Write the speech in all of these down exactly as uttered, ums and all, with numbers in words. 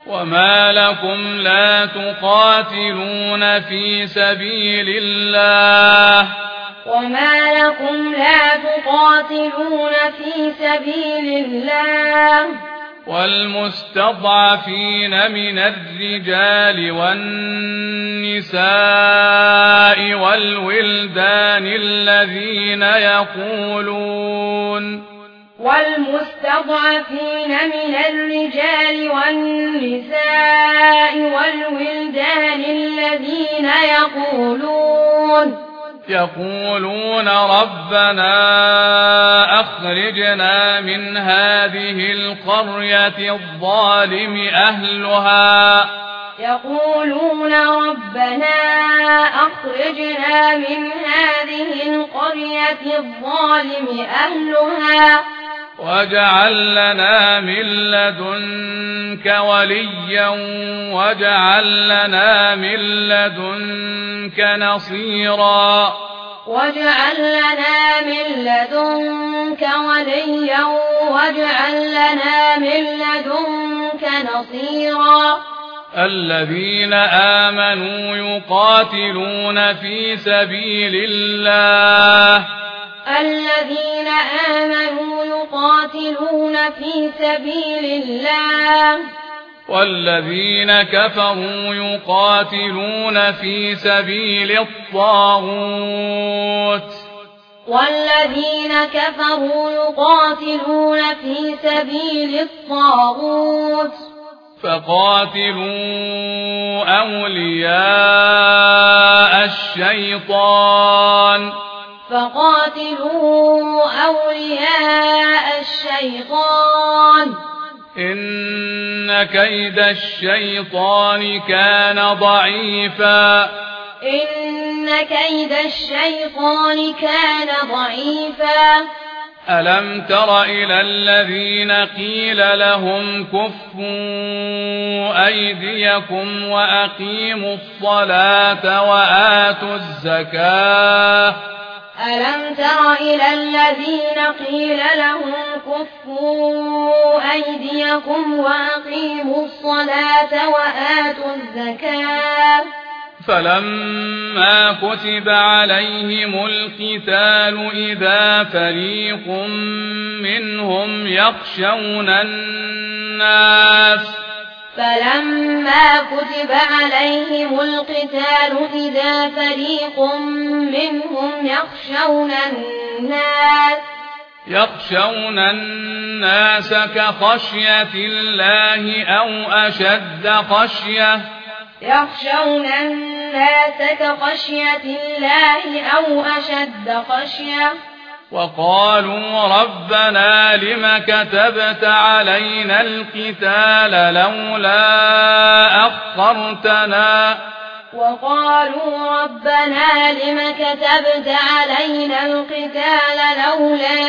وما لكم لا تقاتلون في سبيل الله وما لكم لا تقاتلون في سبيل الله والمستضعفين من الرجال والنساء والولدان الذين يقولون والمستضعفين من الرجال والنساء والولدان الذين يقولون يقولون ربنا أخرجنا من هذه القرية الظالم أهلها يقولون ربنا أخرجنا من هذه القرية الظالم أهلها واجعل لنا من لدنك وليا واجعل لنا من لدنك نصيرا واجعل لنا من لدنك وليا واجعل لنا من لدنك نصيرا الذين آمنوا يقاتلون في سبيل الله الذين آمنوا يقاتلون في سبيل الله والذين كفروا يقاتلون في سبيل الطاغوت والذين كفروا يقاتلون في سبيل الطاغوت فقاتلوا أولياء الشيطان فقاتلوا أولياء الشيطان إن كيد الشيطان كان ضعيفا إن كيد الشيطان كان ضعيفا ألم تر إلى الذين قيل لهم كفوا أيديكم وأقيموا الصلاة وآتوا الزكاة ألم تر إلى الذين قيل لهم كفوا أيديكم وأقيموا الصلاة وآتوا الزكاة فلما كتب عليهم القتال إذا فريق منهم يخشون الناس فلما كتب عليهم القتال إذا فريق منهم يخشون الناس يخشون الناس كخشية الله أو أشد خشية يخشون الناس كخشية الله أو أشد خشية وقالوا ربنا لم كتبت علينا القتال لولا أخرتنا وقالوا ربنا لم كتبت علينا القتال لولا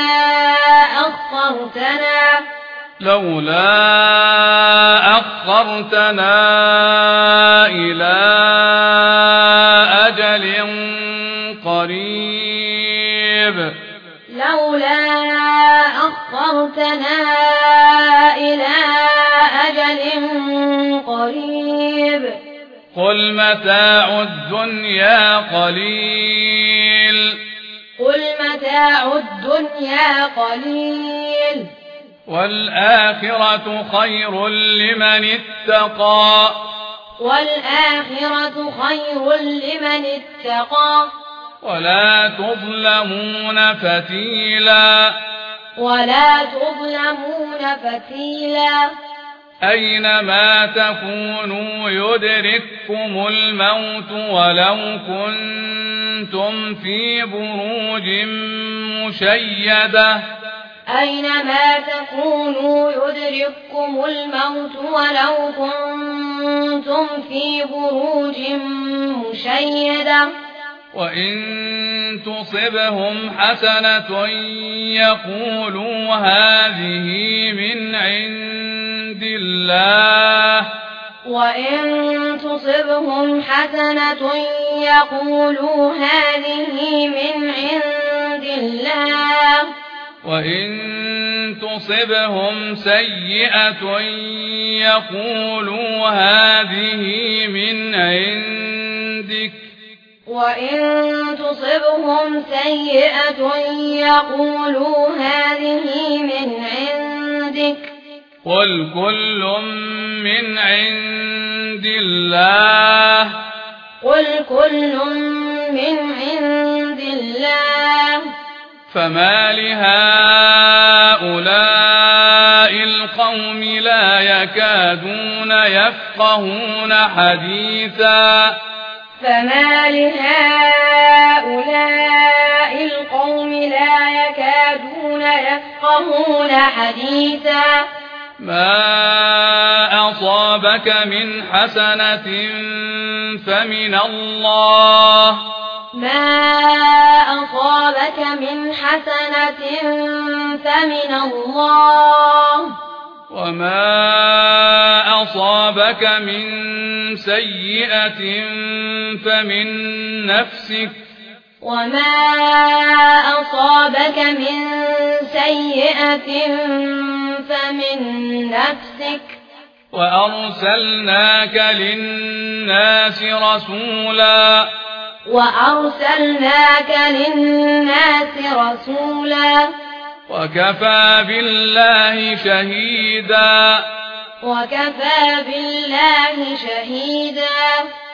أخرتنا لولا أخرتنا إلى أجل قريب لولا أخرتنا إلى أجل قريب قل متاع الدنيا قليل قل متاع الدنيا قليل والآخرة خير لمن اتقى والآخرة خير لمن اتقى ولا تظلمون فتيلا ولا تظلمون فتيلا أينما تكونوا يدرككم الموت ولو كنتم في بروج مشيدة أينما تكونوا يدرككم الموت ولو كنتم في بروج مشيدة وإن تصبهم حسنة يقولوا هذه من عند الله وإن تصبهم حسنة يقولوا هذه من عند الله وإن تصبهم سيئة يقولوا هذه من عندك وإن تصبهم سيئة يقولوا هذه من عندك قل كل من عند الله قل كل من عند الله فما لهؤلاء القوم لا يكادون يفقهون حديثا فما لهؤلاء القوم لا يكادون يفقهون حديثا ما أصابك من حسنة فمن الله ما أصابك من حسنة فمن الله وما أصابك من سيئة فمن نفسك وما أصابك من سيئة فمن نفسك وأرسلناك للناس رسولا وأرسلناك للناس رسولا وكفى بالله شهيدا وكفى بالله شهيدا